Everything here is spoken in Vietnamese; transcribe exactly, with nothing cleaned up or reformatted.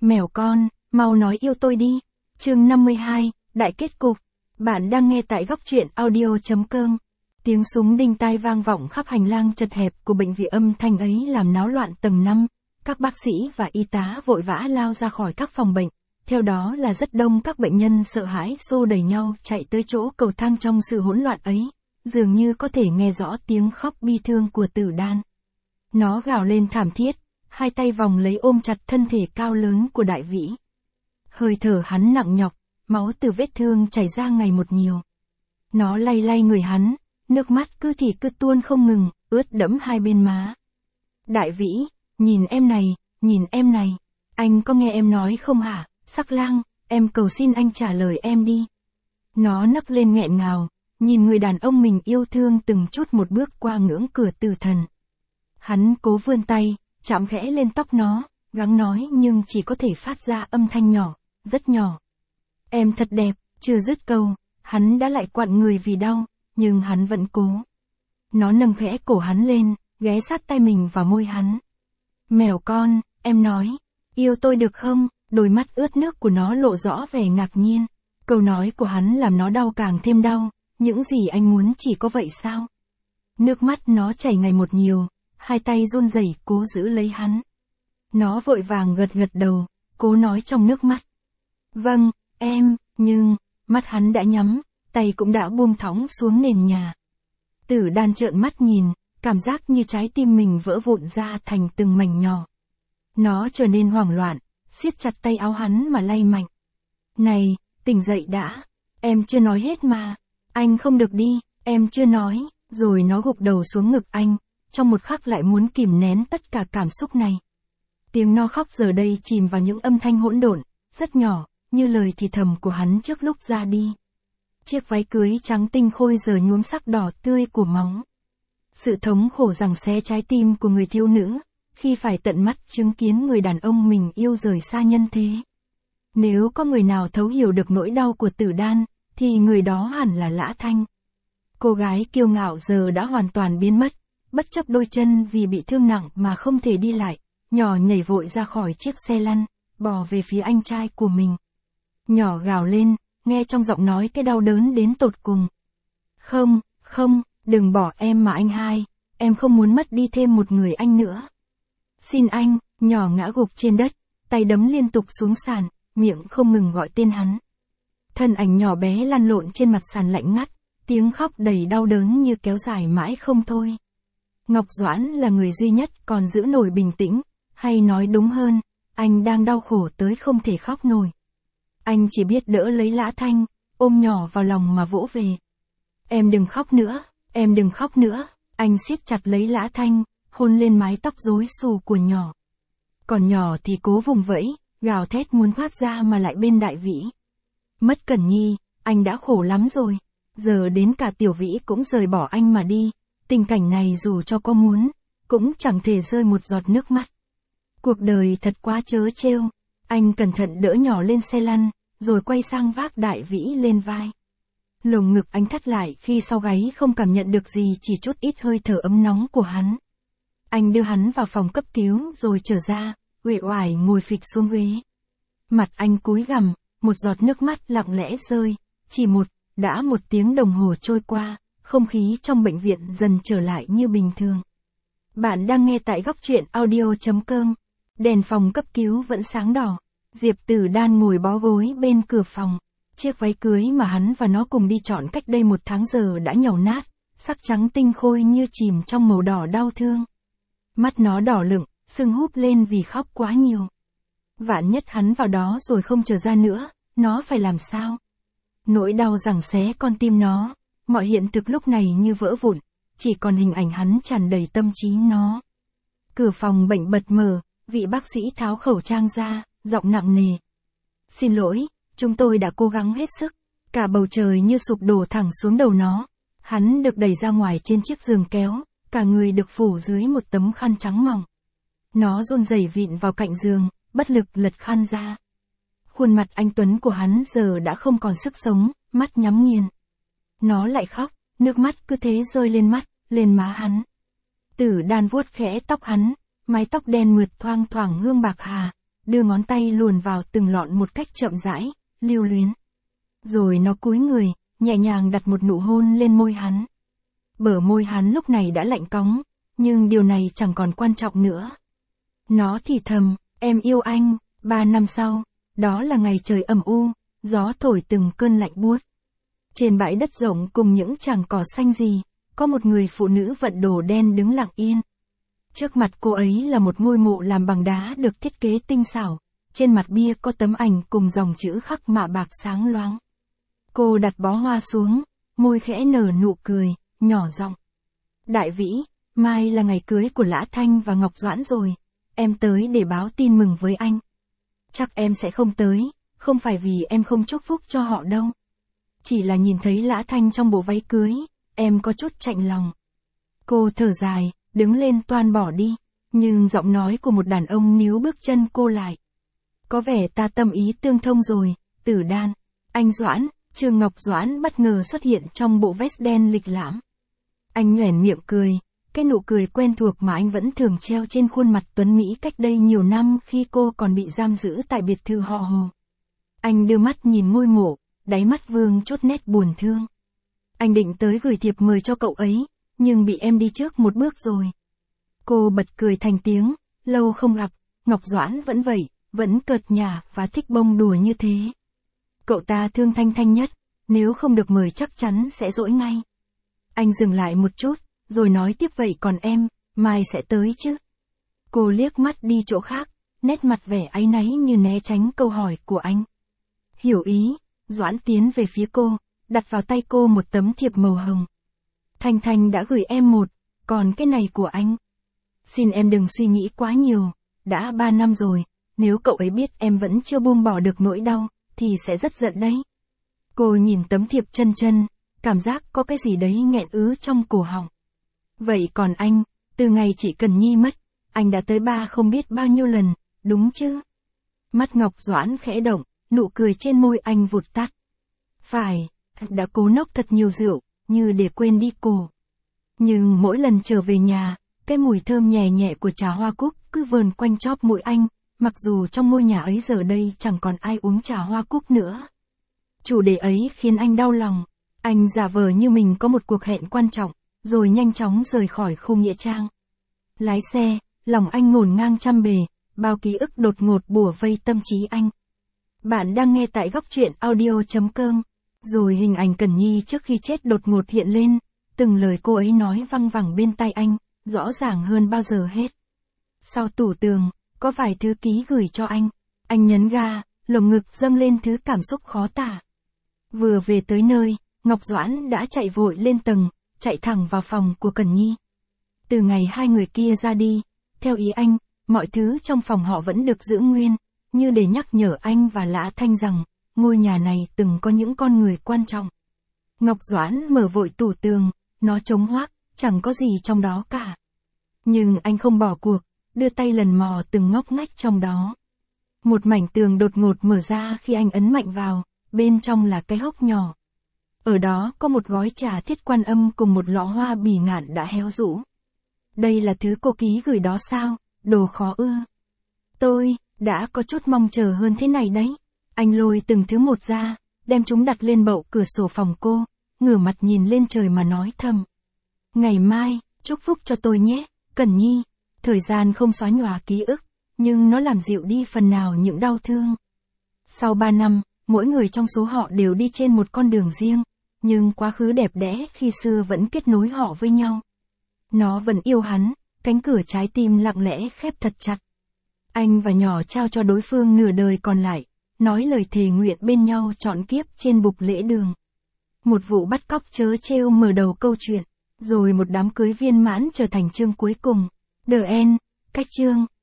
Mèo con, mau nói yêu tôi đi. Chương năm mươi hai, đại kết cục. Bạn đang nghe tại góc truyện audio.com. Tiếng súng đinh tai vang vọng khắp hành lang chật hẹp của bệnh viện, âm thanh ấy làm náo loạn tầng năm. Các bác sĩ và y tá vội vã lao ra khỏi các phòng bệnh. Theo đó là rất đông các bệnh nhân sợ hãi xô đẩy nhau chạy tới chỗ cầu thang. Trong sự hỗn loạn ấy, dường như có thể nghe rõ tiếng khóc bi thương của Tử Đan. Nó gào lên thảm thiết, hai tay vòng lấy ôm chặt thân thể cao lớn của Đại Vĩ. Hơi thở hắn nặng nhọc, máu từ vết thương chảy ra ngày một nhiều. Nó lay lay người hắn, nước mắt cứ thì cứ tuôn không ngừng, ướt đẫm hai bên má. Đại Vĩ, nhìn em này, nhìn em này, anh có nghe em nói không hả, Sắc Lang, em cầu xin anh trả lời em đi. Nó nấc lên nghẹn ngào, nhìn người đàn ông mình yêu thương từng chút một bước qua ngưỡng cửa tử thần. Hắn cố vươn tay, chạm khẽ lên tóc nó, gắng nói nhưng chỉ có thể phát ra âm thanh nhỏ, rất nhỏ. Em thật đẹp, chưa dứt câu, hắn đã lại quặn người vì đau, nhưng hắn vẫn cố. Nó nâng khẽ cổ hắn lên, ghé sát tay mình vào môi hắn. Mèo con, em nói, yêu tôi được không? Đôi mắt ướt nước của nó lộ rõ vẻ ngạc nhiên. Câu nói của hắn làm nó đau càng thêm đau, những gì anh muốn chỉ có vậy sao? Nước mắt nó chảy ngày một nhiều, hai tay run rẩy cố giữ lấy hắn. Nó vội vàng gật gật đầu, cố nói trong nước mắt. Vâng, em, nhưng, mắt hắn đã nhắm, tay cũng đã buông thõng xuống nền nhà. Tử Đan trợn mắt nhìn, cảm giác như trái tim mình vỡ vụn ra thành từng mảnh nhỏ. Nó trở nên hoảng loạn, siết chặt tay áo hắn mà lay mạnh. Này, tỉnh dậy đã, em chưa nói hết mà, anh không được đi, em chưa nói, rồi nó gục đầu xuống ngực anh, trong một khắc lại muốn kìm nén tất cả cảm xúc này. Tiếng nó khóc giờ đây chìm vào những âm thanh hỗn độn, rất nhỏ, như lời thì thầm của hắn trước lúc ra đi. Chiếc váy cưới trắng tinh khôi giờ nhuốm sắc đỏ tươi của máu. Sự thống khổ giằng xé trái tim của người thiếu nữ, khi phải tận mắt chứng kiến người đàn ông mình yêu rời xa nhân thế. Nếu có người nào thấu hiểu được nỗi đau của Tử Đan, thì người đó hẳn là Lã Thanh. Cô gái kiêu ngạo giờ đã hoàn toàn biến mất, bất chấp đôi chân vì bị thương nặng mà không thể đi lại, nhỏ nhảy vội ra khỏi chiếc xe lăn, bò về phía anh trai của mình. Nhỏ gào lên, nghe trong giọng nói cái đau đớn đến tột cùng. Không, không, đừng bỏ em mà anh hai, em không muốn mất đi thêm một người anh nữa. Xin anh, nhỏ ngã gục trên đất, tay đấm liên tục xuống sàn, miệng không ngừng gọi tên hắn. Thân ảnh nhỏ bé lăn lộn trên mặt sàn lạnh ngắt, tiếng khóc đầy đau đớn như kéo dài mãi không thôi. Ngọc Doãn là người duy nhất còn giữ nổi bình tĩnh, hay nói đúng hơn, anh đang đau khổ tới không thể khóc nổi. Anh chỉ biết đỡ lấy Lã Thanh, ôm nhỏ vào lòng mà vỗ về. Em đừng khóc nữa, em đừng khóc nữa, anh siết chặt lấy Lã Thanh, hôn lên mái tóc rối xù của nhỏ. Còn nhỏ thì cố vùng vẫy, gào thét muốn thoát ra mà lại bên Đại Vĩ. Mất Cẩn Nhi, anh đã khổ lắm rồi, giờ đến cả Tiểu Vĩ cũng rời bỏ anh mà đi, tình cảnh này dù cho có muốn, cũng chẳng thể rơi một giọt nước mắt. Cuộc đời thật quá trớ trêu, anh cẩn thận đỡ nhỏ lên xe lăn, rồi quay sang vác Đại Vĩ lên vai. Lồng ngực anh thắt lại khi sau gáy không cảm nhận được gì, chỉ chút ít hơi thở ấm nóng của hắn. Anh đưa hắn vào phòng cấp cứu rồi trở ra, uể oải ngồi phịch xuống ghế. Mặt anh cúi gằm, một giọt nước mắt lặng lẽ rơi, chỉ một, đã một tiếng đồng hồ trôi qua, không khí trong bệnh viện dần trở lại như bình thường. Bạn đang nghe tại góc truyện audio.com. Đèn phòng cấp cứu vẫn sáng đỏ. Diệp Tử Đan ngồi bó gối bên cửa phòng. Chiếc váy cưới mà hắn và nó cùng đi chọn cách đây một tháng giờ đã nhàu nát, sắc trắng tinh khôi như chìm trong màu đỏ đau thương. Mắt nó đỏ lựng, sưng húp lên vì khóc quá nhiều. Vạn nhất hắn vào đó rồi không trở ra nữa, nó phải làm sao? Nỗi đau giằng xé con tim nó, mọi hiện thực lúc này như vỡ vụn, chỉ còn hình ảnh hắn tràn đầy tâm trí nó. Cửa phòng bệnh bật mở, vị bác sĩ tháo khẩu trang ra, giọng nặng nề. Xin lỗi, chúng tôi đã cố gắng hết sức. Cả bầu trời như sụp đổ thẳng xuống đầu nó. Hắn được đẩy ra ngoài trên chiếc giường kéo, cả người được phủ dưới một tấm khăn trắng mỏng. Nó run rẩy vịn vào cạnh giường, bất lực lật khăn ra. Khuôn mặt anh tuấn của hắn giờ đã không còn sức sống, mắt nhắm nghiền. Nó lại khóc, nước mắt cứ thế rơi lên mắt, lên má hắn. Tử Đan vuốt khẽ tóc hắn, mái tóc đen mượt thoang thoảng hương bạc hà, đưa ngón tay luồn vào từng lọn một cách chậm rãi, lưu luyến. Rồi nó cúi người, nhẹ nhàng đặt một nụ hôn lên môi hắn. Bờ môi hắn lúc này đã lạnh cóng, nhưng điều này chẳng còn quan trọng nữa. Nó thì thầm, em yêu anh. Ba năm sau, đó là ngày trời âm u, gió thổi từng cơn lạnh buốt. Trên bãi đất rộng cùng những chàng cỏ xanh gì, có một người phụ nữ vận đồ đen đứng lặng yên. Trước mặt cô ấy là một ngôi mộ làm bằng đá được thiết kế tinh xảo, trên mặt bia có tấm ảnh cùng dòng chữ khắc mạ bạc sáng loáng. Cô đặt bó hoa xuống, môi khẽ nở nụ cười, nhỏ giọng. Đại Vĩ, mai là ngày cưới của Lã Thanh và Ngọc Doãn rồi, em tới để báo tin mừng với anh. Chắc em sẽ không tới, không phải vì em không chúc phúc cho họ đâu. Chỉ là nhìn thấy Lã Thanh trong bộ váy cưới, em có chút chạnh lòng. Cô thở dài, đứng lên toan bỏ đi, nhưng giọng nói của một đàn ông níu bước chân cô lại. Có vẻ ta tâm ý tương thông rồi, Tử Đan. Anh Doãn, Trương Ngọc Doãn bất ngờ xuất hiện trong bộ vest đen lịch lãm. Anh nhoẻn miệng cười, cái nụ cười quen thuộc mà anh vẫn thường treo trên khuôn mặt tuấn Mỹ cách đây nhiều năm khi cô còn bị giam giữ tại biệt thự họ Hồ. Anh đưa mắt nhìn ngôi mộ, đáy mắt vương chút nét buồn thương. Anh định tới gửi thiệp mời cho cậu ấy, nhưng bị em đi trước một bước rồi. Cô bật cười thành tiếng, lâu không gặp, Ngọc Doãn vẫn vậy, vẫn cợt nhả và thích bông đùa như thế. Cậu ta thương Thanh Thanh nhất, nếu không được mời chắc chắn sẽ dỗi ngay. Anh dừng lại một chút, rồi nói tiếp vậy còn em, mai sẽ tới chứ. Cô liếc mắt đi chỗ khác, nét mặt vẻ áy náy như né tránh câu hỏi của anh. Hiểu ý, Doãn tiến về phía cô, đặt vào tay cô một tấm thiệp màu hồng. Thanh Thanh đã gửi em một, còn cái này của anh. Xin em đừng suy nghĩ quá nhiều, đã ba năm rồi, nếu cậu ấy biết em vẫn chưa buông bỏ được nỗi đau, thì sẽ rất giận đấy. Cô nhìn tấm thiệp chân chân, cảm giác có cái gì đấy nghẹn ứ trong cổ họng. Vậy còn anh, từ ngày chị Cần Nhi mất, anh đã tới ba không biết bao nhiêu lần, đúng chứ? Mắt Ngọc Doãn khẽ động, nụ cười trên môi anh vụt tắt. Phải, đã cố nốc thật nhiều rượu, như để quên đi cô. Nhưng mỗi lần trở về nhà, cái mùi thơm nhẹ nhẹ của trà hoa cúc cứ vờn quanh chóp mũi anh, mặc dù trong ngôi nhà ấy giờ đây chẳng còn ai uống trà hoa cúc nữa. Chủ đề ấy khiến anh đau lòng, anh giả vờ như mình có một cuộc hẹn quan trọng, rồi nhanh chóng rời khỏi khu nghĩa trang. Lái xe, lòng anh ngổn ngang trăm bề, bao ký ức đột ngột bủa vây tâm trí anh. Bạn đang nghe tại góc truyện audio chấm com. Rồi hình ảnh Cần Nhi trước khi chết đột ngột hiện lên, từng lời cô ấy nói văng vẳng bên tai anh, rõ ràng hơn bao giờ hết. Sau tủ tường, có vài thứ ký gửi cho anh. Anh nhấn ga, lồng ngực dâng lên thứ cảm xúc khó tả. Vừa về tới nơi, Ngọc Doãn đã chạy vội lên tầng, chạy thẳng vào phòng của Cần Nhi. Từ ngày hai người kia ra đi, theo ý anh, mọi thứ trong phòng họ vẫn được giữ nguyên, như để nhắc nhở anh và Lã Thanh rằng, ngôi nhà này từng có những con người quan trọng. Ngọc Doãn mở vội tủ tường, nó trống hoác, chẳng có gì trong đó cả. Nhưng anh không bỏ cuộc, đưa tay lần mò từng ngóc ngách trong đó. Một mảnh tường đột ngột mở ra khi anh ấn mạnh vào, bên trong là cái hốc nhỏ. Ở đó có một gói trà Thiết Quan Âm cùng một lọ hoa bỉ ngạn đã héo rũ. Đây là thứ cô ký gửi đó sao, đồ khó ưa. Tôi, đã có chút mong chờ hơn thế này đấy. Anh lôi từng thứ một ra, đem chúng đặt lên bậu cửa sổ phòng cô, ngửa mặt nhìn lên trời mà nói thầm. Ngày mai, chúc phúc cho tôi nhé, Cần Nhi. Thời gian không xóa nhòa ký ức, nhưng nó làm dịu đi phần nào những đau thương. Sau ba năm, mỗi người trong số họ đều đi trên một con đường riêng, nhưng quá khứ đẹp đẽ khi xưa vẫn kết nối họ với nhau. Nó vẫn yêu hắn, cánh cửa trái tim lặng lẽ khép thật chặt. Anh và nhỏ trao cho đối phương nửa đời còn lại, nói lời thề nguyện bên nhau trọn kiếp trên bục lễ đường. Một vụ bắt cóc trớ trêu mở đầu câu chuyện, rồi một đám cưới viên mãn trở thành chương cuối cùng. The End, cách chương.